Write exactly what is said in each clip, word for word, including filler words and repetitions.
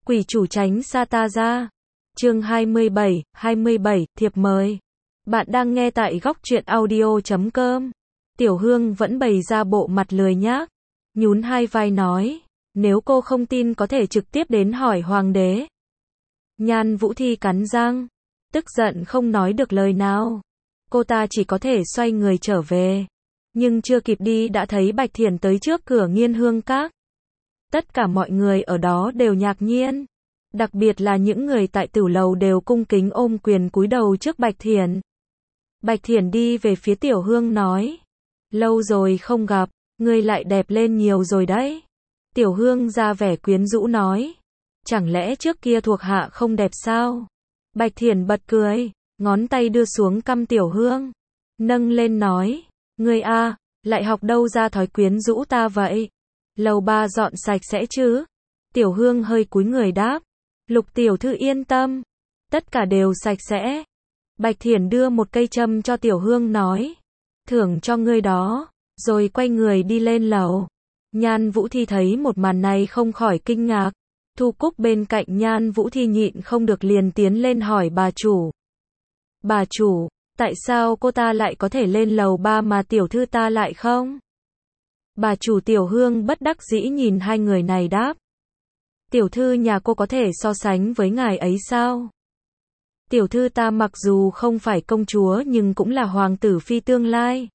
Quỷ chủ tránh xa ta ra. Chương hai mươi bảy, hai mươi bảy, thiệp mời. Bạn đang nghe tại góc truyện audio chấm com. Tiểu Hương vẫn bày ra bộ mặt lười nhác, nhún hai vai nói, nếu cô không tin có thể trực tiếp đến hỏi hoàng đế. Nhan Vũ Thi cắn răng, tức giận không nói được lời nào. Cô ta chỉ có thể xoay người trở về. Nhưng chưa kịp đi đã thấy Bạch Thiển tới trước cửa Nghiên Hương Các. Tất cả mọi người ở đó đều ngạc nhiên. Đặc biệt là những người tại tử lầu đều cung kính ôm quyền cúi đầu trước Bạch Thiển. Bạch Thiển đi về phía Tiểu Hương nói, lâu rồi không gặp, ngươi lại đẹp lên nhiều rồi đấy. Tiểu Hương ra vẻ quyến rũ nói, chẳng lẽ trước kia thuộc hạ không đẹp sao? Bạch Thiển bật cười, ngón tay đưa xuống cằm Tiểu Hương, nâng lên nói, ngươi a, lại học đâu ra thói quyến rũ ta vậy? Lầu ba dọn sạch sẽ chứ? Tiểu Hương hơi cúi người đáp, Lục tiểu thư yên tâm, tất cả đều sạch sẽ. Bạch Thiển đưa một cây châm cho Tiểu Hương nói, thưởng cho ngươi đó, rồi quay người đi lên lầu. Nhan Vũ Thi thấy một màn này không khỏi kinh ngạc. Thu Cúc bên cạnh Nhan Vũ Thi nhịn không được liền tiến lên hỏi bà chủ. Bà chủ, tại sao cô ta lại có thể lên lầu ba mà tiểu thư ta lại không? Bà chủ Tiểu Hương bất đắc dĩ nhìn hai người này đáp. Tiểu thư nhà cô có thể so sánh với ngài ấy sao? Tiểu thư ta mặc dù không phải công chúa nhưng cũng là hoàng tử phi tương lai.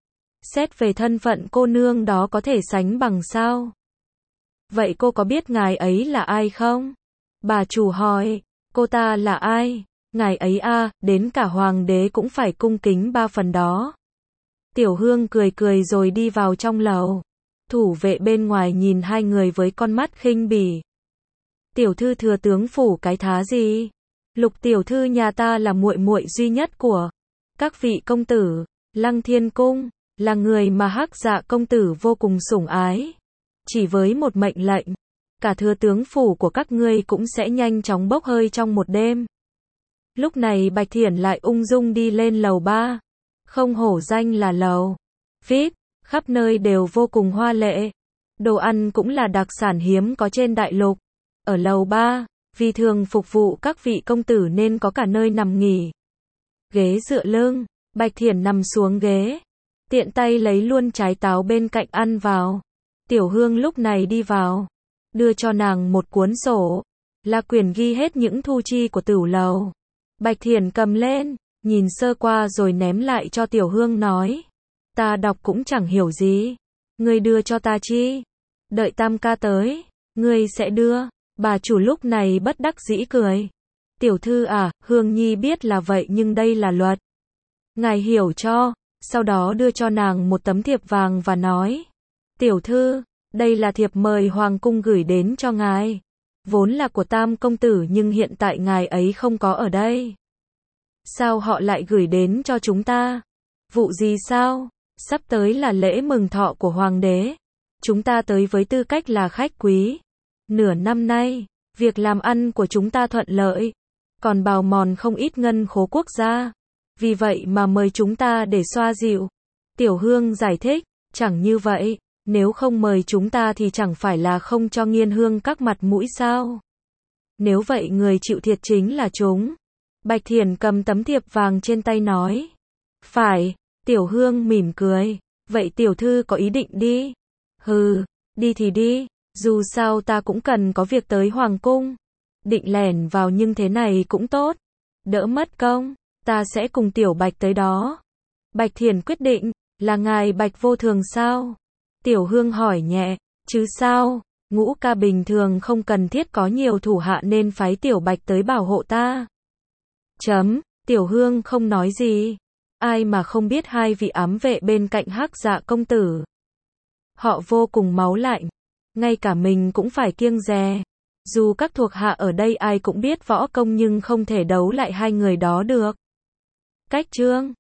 Xét về thân phận cô nương đó có thể sánh bằng sao? Vậy cô có biết ngài ấy là ai không? Bà chủ hỏi, cô ta là ai? Ngài ấy a, à, đến cả hoàng đế cũng phải cung kính ba phần đó. Tiểu Hương cười cười rồi đi vào trong lầu. Thủ vệ bên ngoài nhìn hai người với con mắt khinh bỉ. Tiểu thư thừa tướng phủ cái thá gì? Lục tiểu thư nhà ta là muội muội duy nhất của các vị công tử, Lăng Thiên Cung, là người mà Hắc Dạ công tử vô cùng sủng ái. Chỉ với một mệnh lệnh, cả thừa tướng phủ của các ngươi cũng sẽ nhanh chóng bốc hơi trong một đêm. Lúc này Bạch Thiển lại ung dung đi lên lầu ba. Không hổ danh là lầu vi ai pi, khắp nơi đều vô cùng hoa lệ. Đồ ăn cũng là đặc sản hiếm có trên đại lục. Ở lầu ba, vì thường phục vụ các vị công tử nên có cả nơi nằm nghỉ. Ghế dựa lưng, Bạch Thiển nằm xuống ghế, tiện tay lấy luôn trái táo bên cạnh ăn vào. Tiểu Hương lúc này đi vào, đưa cho nàng một cuốn sổ, là quyển ghi hết những thu chi của tửu lầu. Bạch Thiển cầm lên, nhìn sơ qua rồi ném lại cho Tiểu Hương nói, ta đọc cũng chẳng hiểu gì, ngươi đưa cho ta chi? Đợi tam ca tới, ngươi sẽ đưa. Bà chủ lúc này bất đắc dĩ cười. Tiểu thư à, Hương Nhi biết là vậy nhưng đây là luật. Ngài hiểu cho. Sau đó đưa cho nàng một tấm thiệp vàng và nói, tiểu thư, đây là thiệp mời hoàng cung gửi đến cho ngài. Vốn là của tam công tử nhưng hiện tại ngài ấy không có ở đây. Sao họ lại gửi đến cho chúng ta? Vụ gì sao? Sắp tới là lễ mừng thọ của hoàng đế. Chúng ta tới với tư cách là khách quý. Nửa năm nay, việc làm ăn của chúng ta thuận lợi, còn bào mòn không ít ngân khố quốc gia. Vì vậy mà mời chúng ta để xoa dịu. Tiểu Hương giải thích, chẳng như vậy, nếu không mời chúng ta thì chẳng phải là không cho Nghiên Hương Các mặt mũi sao? Nếu vậy người chịu thiệt chính là chúng. Bạch Thiển cầm tấm thiệp vàng trên tay nói. Phải, Tiểu Hương mỉm cười, vậy tiểu thư có ý định đi? Hừ, đi thì đi. Dù sao ta cũng cần có việc tới hoàng cung. Định lẻn vào nhưng thế này cũng tốt. Đỡ mất công, ta sẽ cùng Tiểu Bạch tới đó. Bạch Thiển quyết định, là ngài Bạch vô thường sao? Tiểu Hương hỏi nhẹ, chứ sao? Ngũ ca bình thường không cần thiết có nhiều thủ hạ nên phái Tiểu Bạch tới bảo hộ ta. Chấm, Tiểu Hương không nói gì. Ai mà không biết hai vị ám vệ bên cạnh Hắc Dạ công tử. Họ vô cùng máu lạnh. Ngay cả mình cũng phải kiêng dè. Dù các thuộc hạ ở đây ai cũng biết võ công nhưng không thể đấu lại hai người đó được. Cách chương